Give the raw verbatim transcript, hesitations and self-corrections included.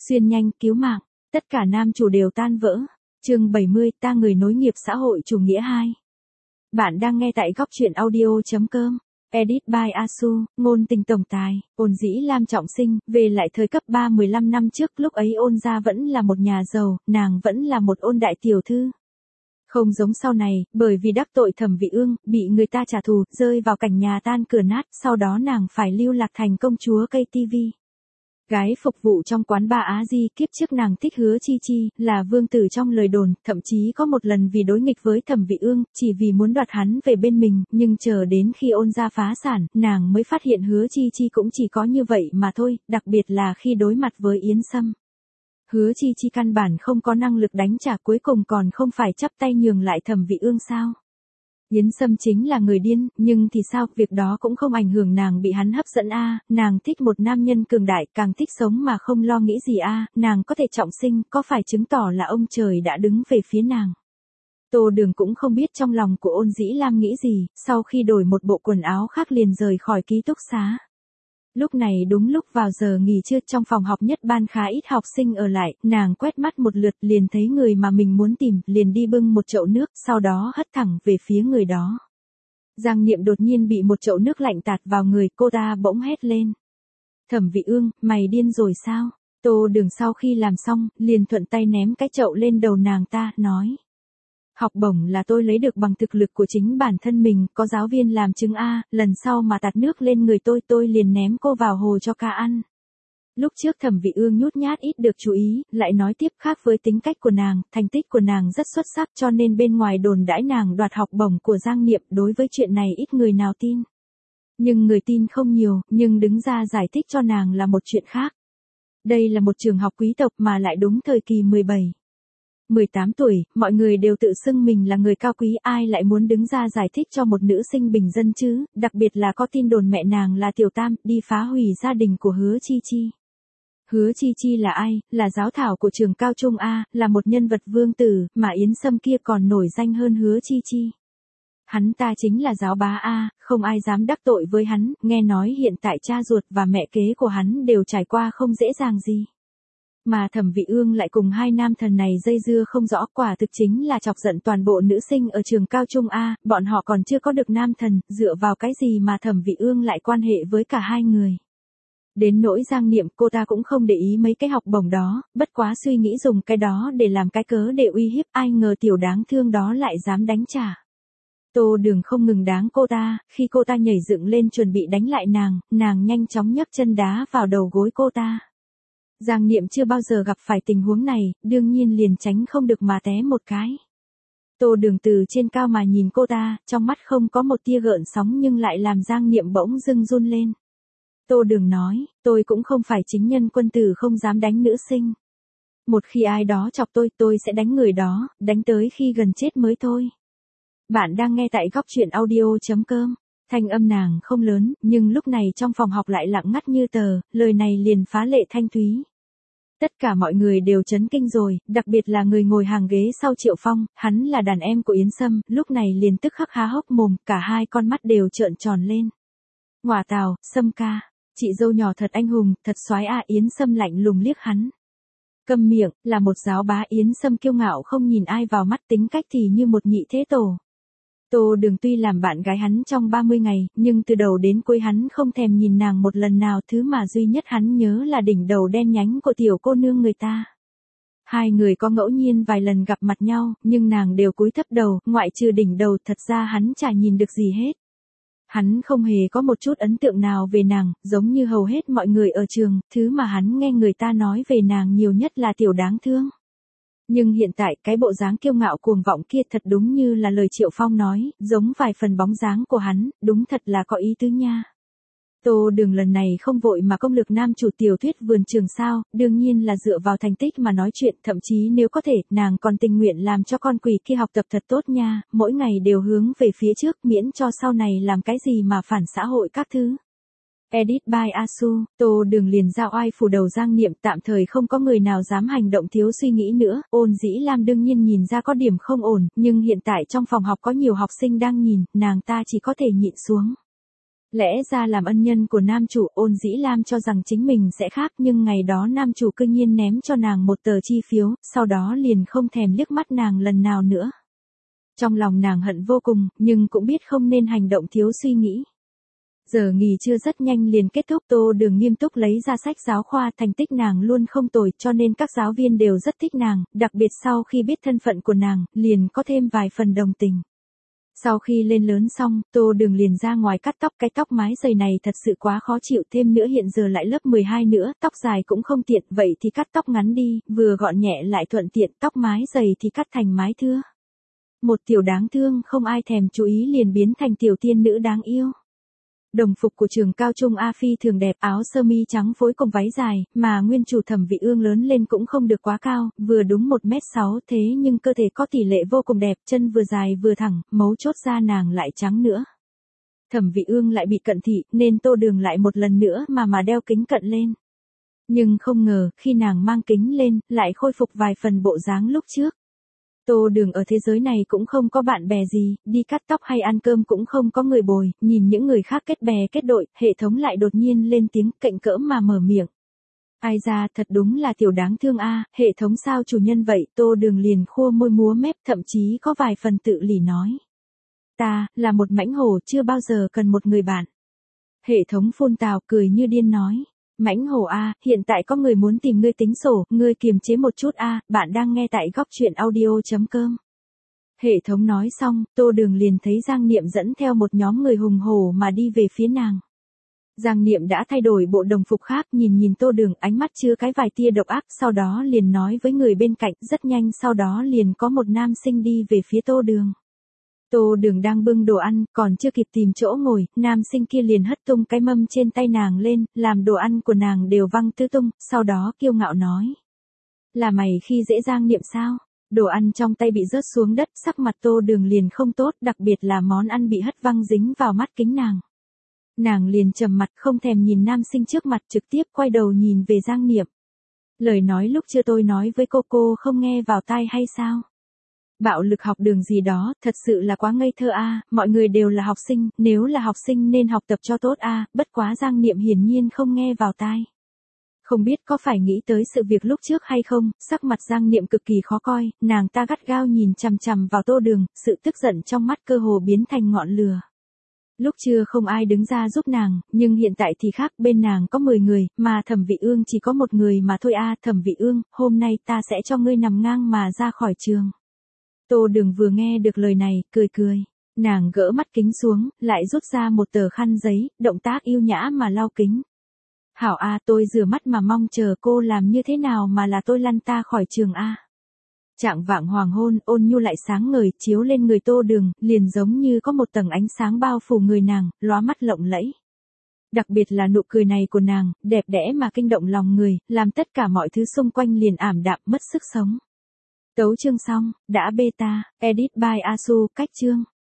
Xuyên nhanh, cứu mạng, tất cả nam chủ đều tan vỡ. Chương bảy mươi, ta người nối nghiệp xã hội chủ nghĩa hai. Bạn đang nghe tại góc truyện audio chấm com. Edit by Asu, ngôn tình tổng tài, Ôn Dĩ Lam trọng sinh, về lại thời cấp ba mười lăm năm trước, lúc ấy Ôn gia vẫn là một nhà giàu, nàng vẫn là một Ôn đại tiểu thư. Không giống sau này, bởi vì đắc tội Thẩm Vị Ương, bị người ta trả thù, rơi vào cảnh nhà tan cửa nát, sau đó nàng phải lưu lạc thành công chúa cây tivi. Gái phục vụ trong quán bar Á Di, kiếp trước nàng thích Hứa Chi Chi, là vương tử trong lời đồn, thậm chí có một lần vì đối nghịch với Thẩm Vị Ương, chỉ vì muốn đoạt hắn về bên mình, nhưng chờ đến khi Ôn gia phá sản, nàng mới phát hiện Hứa Chi Chi cũng chỉ có như vậy mà thôi, đặc biệt là khi đối mặt với Yến Sâm. Hứa Chi Chi căn bản không có năng lực đánh trả, cuối cùng còn không phải chắp tay nhường lại Thẩm Vị Ương sao? Yến Sâm chính là người điên, nhưng thì sao, việc đó cũng không ảnh hưởng nàng bị hắn hấp dẫn a, à, nàng thích một nam nhân cường đại, càng thích sống mà không lo nghĩ gì a, à, nàng có thể trọng sinh, có phải chứng tỏ là ông trời đã đứng về phía nàng. Tô Đường cũng không biết trong lòng của Ôn Dĩ Lam nghĩ gì, sau khi đổi một bộ quần áo khác liền rời khỏi ký túc xá. Lúc này đúng lúc vào giờ nghỉ trưa, trong phòng học nhất ban khá ít học sinh ở lại, nàng quét mắt một lượt liền thấy người mà mình muốn tìm, liền đi bưng một chậu nước, sau đó hất thẳng về phía người đó. Giang Niệm đột nhiên bị một chậu nước lạnh tạt vào người, cô ta bỗng hét lên. Thẩm Vị Ương, mày điên rồi sao? Tô Đường sau khi làm xong, liền thuận tay ném cái chậu lên đầu nàng ta, nói. Học bổng là tôi lấy được bằng thực lực của chính bản thân mình, có giáo viên làm chứng a, lần sau mà tạt nước lên người tôi tôi liền ném cô vào hồ cho ca ăn. Lúc trước Thẩm Vị Ương nhút nhát ít được chú ý, lại nói tiếp, khác với tính cách của nàng, thành tích của nàng rất xuất sắc, cho nên bên ngoài đồn đãi nàng đoạt học bổng của Giang Niệm, đối với chuyện này ít người nào tin. Nhưng người tin không nhiều, nhưng đứng ra giải thích cho nàng là một chuyện khác. Đây là một trường học quý tộc mà lại đúng thời kỳ mười bảy. mười tám tuổi, mọi người đều tự xưng mình là người cao quý, ai lại muốn đứng ra giải thích cho một nữ sinh bình dân chứ, đặc biệt là có tin đồn mẹ nàng là Tiểu Tam, đi phá hủy gia đình của Hứa Chi Chi. Hứa Chi Chi là ai, là giáo thảo của trường cao trung A, là một nhân vật vương tử, mà Yến Sâm kia còn nổi danh hơn Hứa Chi Chi. Hắn ta chính là giáo bá A, không ai dám đắc tội với hắn, nghe nói hiện tại cha ruột và mẹ kế của hắn đều trải qua không dễ dàng gì. Mà Thẩm Vị Ương lại cùng hai nam thần này dây dưa không rõ, quả thực chính là chọc giận toàn bộ nữ sinh ở trường cao trung A, bọn họ còn chưa có được nam thần, dựa vào cái gì mà Thẩm Vị Ương lại quan hệ với cả hai người. Đến nỗi Giang Niệm, cô ta cũng không để ý mấy cái học bổng đó, bất quá suy nghĩ dùng cái đó để làm cái cớ để uy hiếp, ai ngờ tiểu đáng thương đó lại dám đánh trả. Tô Đường không ngừng đáng cô ta, khi cô ta nhảy dựng lên chuẩn bị đánh lại nàng, nàng nhanh chóng nhấc chân đá vào đầu gối cô ta. Giang Niệm chưa bao giờ gặp phải tình huống này, đương nhiên liền tránh không được mà té một cái. Tô Đường từ trên cao mà nhìn cô ta, trong mắt không có một tia gợn sóng nhưng lại làm Giang Niệm bỗng dưng run lên. Tô Đường nói, tôi cũng không phải chính nhân quân tử không dám đánh nữ sinh. Một khi ai đó chọc tôi, tôi sẽ đánh người đó, đánh tới khi gần chết mới thôi. Bạn đang nghe tại góc truyện audio chấm com. Thanh âm nàng không lớn, nhưng lúc này trong phòng học lại lặng ngắt như tờ, lời này liền phá lệ thanh thúy. Tất cả mọi người đều chấn kinh rồi, đặc biệt là người ngồi hàng ghế sau Triệu Phong, hắn là đàn em của Yến Sâm, lúc này liền tức khắc há hốc mồm, cả hai con mắt đều trợn tròn lên. Ngọa tào, Sâm ca, chị dâu nhỏ thật anh hùng, thật soái a. Yến Sâm lạnh lùng liếc hắn. Câm miệng, là một giáo bá. Yến Sâm kiêu ngạo không nhìn ai vào mắt, tính cách thì như một nhị thế tổ. Tô Đường tuy làm bạn gái hắn trong ba mươi ngày, nhưng từ đầu đến cuối hắn không thèm nhìn nàng một lần nào, thứ mà duy nhất hắn nhớ là đỉnh đầu đen nhánh của tiểu cô nương người ta. Hai người có ngẫu nhiên vài lần gặp mặt nhau, nhưng nàng đều cúi thấp đầu, ngoại trừ đỉnh đầu, thật ra hắn chả nhìn được gì hết. Hắn không hề có một chút ấn tượng nào về nàng, giống như hầu hết mọi người ở trường, thứ mà hắn nghe người ta nói về nàng nhiều nhất là tiểu đáng thương. Nhưng hiện tại cái bộ dáng kiêu ngạo cuồng vọng kia thật đúng như là lời Triệu Phong nói, giống vài phần bóng dáng của hắn, đúng thật là có ý tứ nha. Tô Đường lần này không vội mà công lược nam chủ tiểu thuyết vườn trường sao, đương nhiên là dựa vào thành tích mà nói chuyện, thậm chí nếu có thể, nàng còn tình nguyện làm cho con quỷ kia học tập thật tốt nha, mỗi ngày đều hướng về phía trước, miễn cho sau này làm cái gì mà phản xã hội các thứ. Edit by Asu, Tô Đường liền giao oai phủ đầu Giang Niệm, tạm thời không có người nào dám hành động thiếu suy nghĩ nữa, Ôn Dĩ Lam đương nhiên nhìn ra có điểm không ổn, nhưng hiện tại trong phòng học có nhiều học sinh đang nhìn, nàng ta chỉ có thể nhịn xuống. Lẽ ra làm ân nhân của nam chủ, Ôn Dĩ Lam cho rằng chính mình sẽ khác, nhưng ngày đó nam chủ cư nhiên ném cho nàng một tờ chi phiếu, sau đó liền không thèm liếc mắt nàng lần nào nữa. Trong lòng nàng hận vô cùng, nhưng cũng biết không nên hành động thiếu suy nghĩ. Giờ nghỉ trưa rất nhanh liền kết thúc, Tô Đường nghiêm túc lấy ra sách giáo khoa, thành tích nàng luôn không tồi, cho nên các giáo viên đều rất thích nàng, đặc biệt sau khi biết thân phận của nàng, liền có thêm vài phần đồng tình. Sau khi lên lớn xong, Tô Đường liền ra ngoài cắt tóc, cái tóc mái dày này thật sự quá khó chịu, thêm nữa hiện giờ lại lớp mười hai nữa, tóc dài cũng không tiện, vậy thì cắt tóc ngắn đi, vừa gọn nhẹ lại thuận tiện, tóc mái dày thì cắt thành mái thưa. Một tiểu đáng thương không ai thèm chú ý liền biến thành tiểu tiên nữ đáng yêu. Đồng phục của trường cao trung A phi thường đẹp, áo sơ mi trắng phối cùng váy dài, mà nguyên chủ Thẩm Vị Ương lớn lên cũng không được quá cao, vừa đúng một mét sáu, thế nhưng cơ thể có tỷ lệ vô cùng đẹp, chân vừa dài vừa thẳng, mấu chốt da nàng lại trắng nữa. Thẩm Vị Ương lại bị cận thị, nên Tô Đường lại một lần nữa mà mà đeo kính cận lên. Nhưng không ngờ, khi nàng mang kính lên, lại khôi phục vài phần bộ dáng lúc trước. Tô Đường ở thế giới này cũng không có bạn bè gì, đi cắt tóc hay ăn cơm cũng không có người bồi, nhìn những người khác kết bè kết đội, hệ thống lại đột nhiên lên tiếng cạnh cỡ mà mở miệng. Ai ra, thật đúng là tiểu đáng thương a, hệ thống sao chủ nhân vậy, Tô Đường liền khua môi múa mép, thậm chí có vài phần tự lỉ nói. Ta, là một mãnh hổ, chưa bao giờ cần một người bạn. Hệ thống phun tào cười như điên nói. Mãnh hổ a, hiện tại có người muốn tìm ngươi tính sổ, ngươi kiềm chế một chút a, bạn đang nghe tại góc truyện audio chấm com. Hệ thống nói xong, Tô Đường liền thấy Giang Niệm dẫn theo một nhóm người hùng hổ mà đi về phía nàng. Giang Niệm đã thay đổi bộ đồng phục khác, nhìn nhìn Tô Đường, ánh mắt chứa cái vài tia độc ác, sau đó liền nói với người bên cạnh, rất nhanh sau đó liền có một nam sinh đi về phía Tô Đường. Tô Đường đang bưng đồ ăn, còn chưa kịp tìm chỗ ngồi, nam sinh kia liền hất tung cái mâm trên tay nàng lên, làm đồ ăn của nàng đều văng tứ tung, sau đó kiêu ngạo nói. Là mày khi dễ Giang Niệm sao? Đồ ăn trong tay bị rớt xuống đất, sắc mặt Tô Đường liền không tốt, đặc biệt là món ăn bị hất văng dính vào mắt kính nàng. Nàng liền trầm mặt không thèm nhìn nam sinh trước mặt, trực tiếp quay đầu nhìn về Giang Niệm. Lời nói lúc chưa tôi nói với cô cô không nghe vào tai hay sao? Bạo lực học đường gì đó, thật sự là quá ngây thơ a, mọi người đều là học sinh, nếu là học sinh nên học tập cho tốt a, bất quá Giang Niệm hiển nhiên không nghe vào tai. Không biết có phải nghĩ tới sự việc lúc trước hay không, sắc mặt Giang Niệm cực kỳ khó coi, nàng ta gắt gao nhìn chằm chằm vào Tô Đường, sự tức giận trong mắt cơ hồ biến thành ngọn lửa. Lúc chưa không ai đứng ra giúp nàng, nhưng hiện tại thì khác, bên nàng có mười người, mà Thẩm Vị Ương chỉ có một người mà thôi a, Thẩm Vị Ương, hôm nay ta sẽ cho ngươi nằm ngang mà ra khỏi trường. Tô Đường vừa nghe được lời này, cười cười. Nàng gỡ mắt kính xuống, lại rút ra một tờ khăn giấy, động tác yêu nhã mà lau kính. Hảo a, tôi rửa mắt mà mong chờ cô làm như thế nào mà là tôi lăn ta khỏi trường a. Trạng vạng hoàng hôn, ôn nhu lại sáng ngời, chiếu lên người Tô Đường, liền giống như có một tầng ánh sáng bao phủ người nàng, lóa mắt lộng lẫy. Đặc biệt là nụ cười này của nàng, đẹp đẽ mà kinh động lòng người, làm tất cả mọi thứ xung quanh liền ảm đạm, mất sức sống. Tấu chương xong, đã beta, edit by Asu, cách chương.